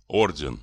Орден.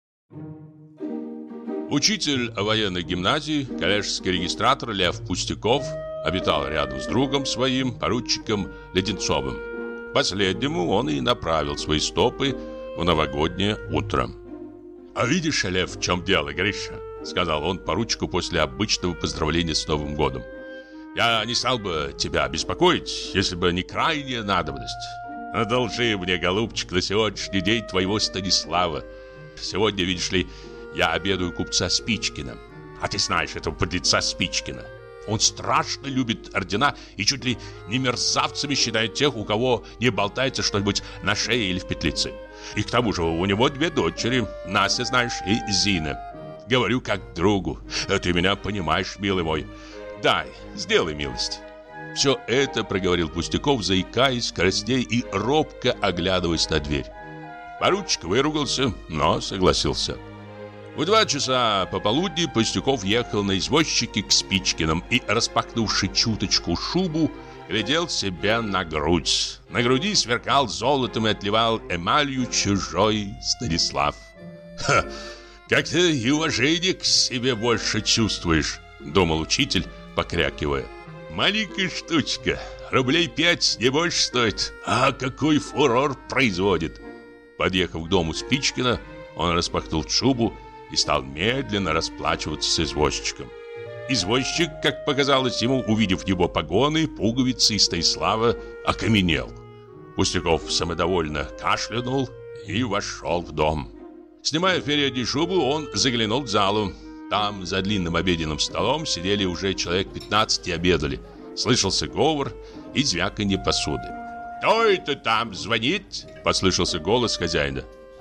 Учитель военной гимназии, коллежский регистратор Лев Пустяков обитал рядом с другом своим, поручиком Леденцовым. Последнему он и направил свои стопы в новогоднее утро. «А видишь, Лев, в чем дело, Гриша?» — сказал он поручику после обычного поздравления с Новым годом. «Я не стал бы тебя беспокоить, если бы не крайняя надобность. Одолжи мне, голубчик, на сегодняшний день твоего Станислава. Сегодня, видишь ли, я обедаю купца Спичкина. А ты знаешь этого подлеца Спичкина. Он страшно любит ордена и чуть ли не мерзавцами считает тех, у кого не болтается что-нибудь на шее или в петлице. И к тому же у него 2 дочери, Настя, знаешь, и Зина. Говорю как другу. Ты меня понимаешь, милый мой. Дай, сделай милость». Все это проговорил Пустяков, заикаясь, краснея и робко оглядываясь на дверь. Поручик выругался, но согласился. В 2 часа пополудни Пустяков ехал на извозчике к Спичкиным и, распахнувши чуточку шубу, глядел себе на грудь. На груди сверкал золотом и отливал эмалью чужой Станислав. «Ха! Как-то и уважение к себе больше чувствуешь», — думал учитель, покрякивая. «Маленькая штучка, рублей 5 не больше стоит, а какой фурор производит». Подъехав к дому Спичкина, он распахнул шубу и стал медленно расплачиваться с извозчиком. Извозчик, как показалось ему, увидев его погоны, пуговицы и Станислава, окаменел. Пустяков самодовольно кашлянул и вошел в дом. Снимая впереди шубу, он заглянул в залу. Там, за длинным обеденным столом, сидели уже человек 15 и обедали. Слышался говор и звяканье посуды. «Кто это там звонит?» — послышался голос хозяина.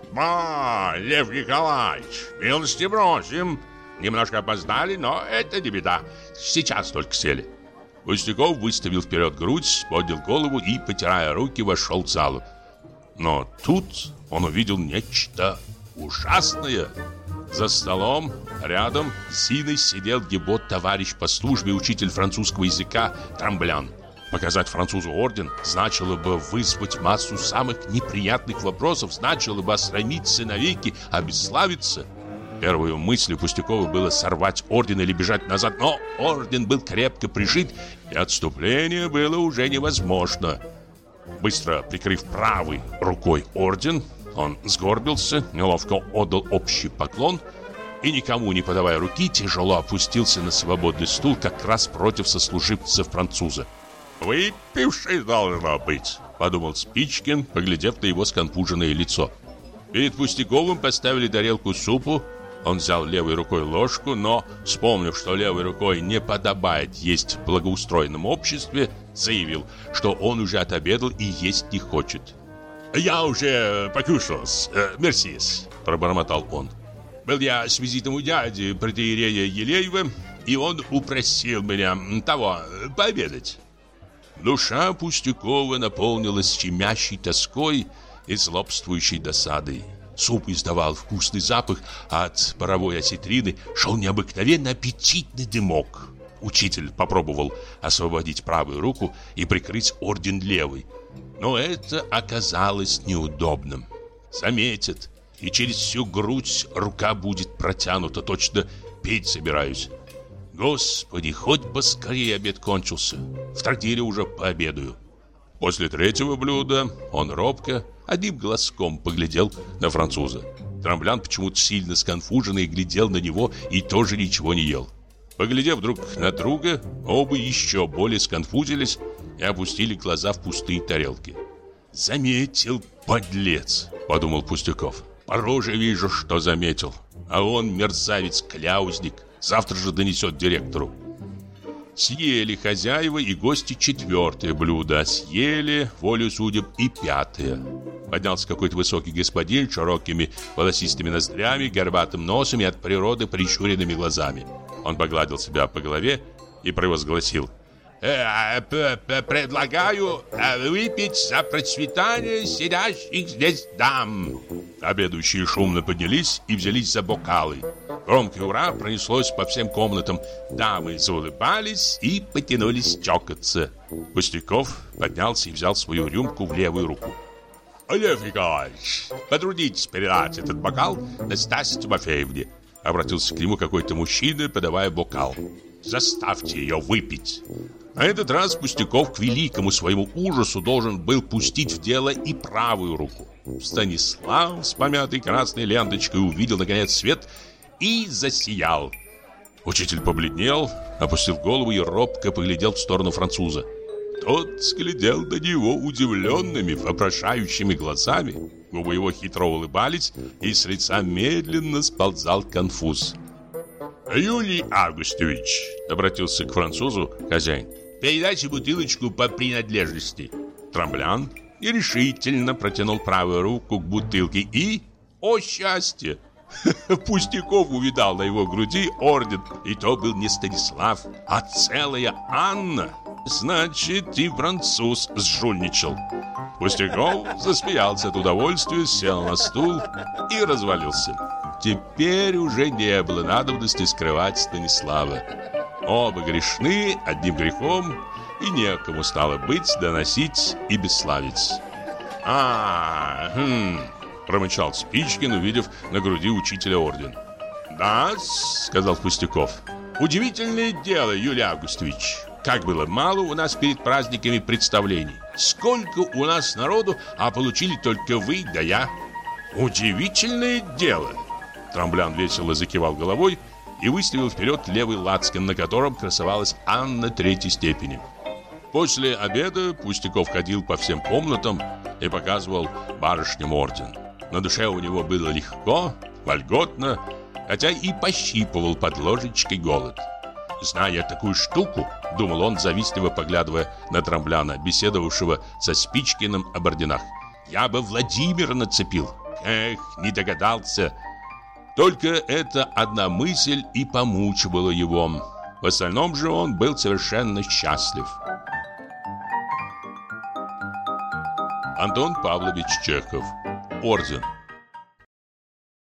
Лев Николаевич, милости просим. Немножко опоздали, но это не беда. Сейчас только сели». Пустяков выставил вперед грудь, поднял голову и, потирая руки, вошел в залу. Но тут он увидел нечто ужасное. За столом рядом с Зиной сидел его товарищ по службе, учитель французского языка Трамблян. Показать французу орден значило бы вызвать массу самых неприятных вопросов, значило бы осрамиться навеки, обесславиться. Первой мыслью Пустякова было сорвать орден или бежать назад, но орден был крепко прижит, и отступление было уже невозможно. Быстро прикрыв правой рукой орден, он сгорбился, неловко отдал общий поклон и, никому не подавая руки, тяжело опустился на свободный стул как раз против сослуживцев француза. «Выпивший должно быть», — подумал Спичкин, поглядев на его сконфуженное лицо. Перед Пустяковым поставили тарелку супу. Он взял левой рукой ложку, но, вспомнив, что левой рукой не подобает есть в благоустроенном обществе, заявил, что он уже отобедал и есть не хочет. «Я уже покушал-с, мерсис», — пробормотал он. «Был я с визитом у дяди протоиерея Елеева, и он упросил меня пообедать». Душа Пустякова наполнилась щемящей тоской и злобствующей досадой. Суп издавал вкусный запах, а от паровой осетрины шел необыкновенно аппетитный дымок. Учитель попробовал освободить правую руку и прикрыть орден левой, но это оказалось неудобным. Заметят, и через всю грудь рука будет протянута, точно петь собираюсь. Господи, хоть бы скорее обед кончился. В трактире уже пообедаю. После 3-го блюда он робко, одним глазком поглядел на француза. Трамблян почему-то сильно сконфуженный глядел на него и тоже ничего не ел. Поглядев друг на друга, оба еще более сконфузились и опустили глаза в пустые тарелки. «Заметил, подлец!» — подумал Пустяков. «По роже вижу, что заметил. А он мерзавец-кляузник. Завтра же донесет директору». Съели хозяева и гости 4-е блюдо, съели, волю судеб, и 5-е. Поднялся какой-то высокий господин с широкими волосистыми ноздрями, горбатым носом и от природы прищуренными глазами. Он погладил себя по голове и провозгласил: «Предлагаю выпить за процветание сидящих здесь дам». Обедающие шумно поднялись и взялись за бокалы. Громкое «ура» пронеслось по всем комнатам. Дамы заулыбались и потянулись чокаться. Пустяков поднялся и взял свою рюмку в левую руку. Лев Николаевич, потрудитесь передать этот бокал Настасье Тимофеевне. Обратился к нему какой-то мужчина, подавая бокал. Заставьте ее выпить. На этот раз Пустяков к великому своему ужасу должен был пустить в дело и правую руку. Станислав с помятой красной ленточкой увидел наконец свет и засиял. Учитель побледнел, опустил голову и робко поглядел в сторону француза. Тот глядел на него удивленными, вопрошающими глазами. Губы его хитро улыбались, и с лица медленно сползал конфуз. «Юлий Августович», — обратился к французу хозяин, — «передайте бутылочку по принадлежности». Трамблян нерешительно протянул правую руку к бутылке и... О счастье! Пустяков увидал на его груди орден, и то был не Станислав, а целая Анна. Значит, и француз сжульничал. Пустяков засмеялся от удовольствия, сел на стул и развалился. Теперь уже не было надобности скрывать Станислава. Оба грешны одним грехом, и некому стало быть доносить и бесславить. Промычал Спичкин, увидев на груди учителя орден. «Да, — сказал Пустяков, — удивительное дело, Юлий Августович. Как было мало у нас перед праздниками представлений. Сколько у нас народу, а получили только вы да я. Удивительное дело!» Трамблян весело закивал головой и выставил вперед левый лацкан, на котором красовалась Анна третьей степени. После обеда Пустяков ходил по всем комнатам и показывал барышням орден. На душе у него было легко, вольготно, хотя и пощипывал под ложечкой голод. «Зная такую штуку, — думал он, завистливо поглядывая на Трамбляна, беседовавшего со Спичкиным об орденах, — я бы Владимира нацепил. Эх, не догадался!» Только эта одна мысль и помучивала его. В остальном же он был совершенно счастлив. Антон Павлович Чехов. Орден.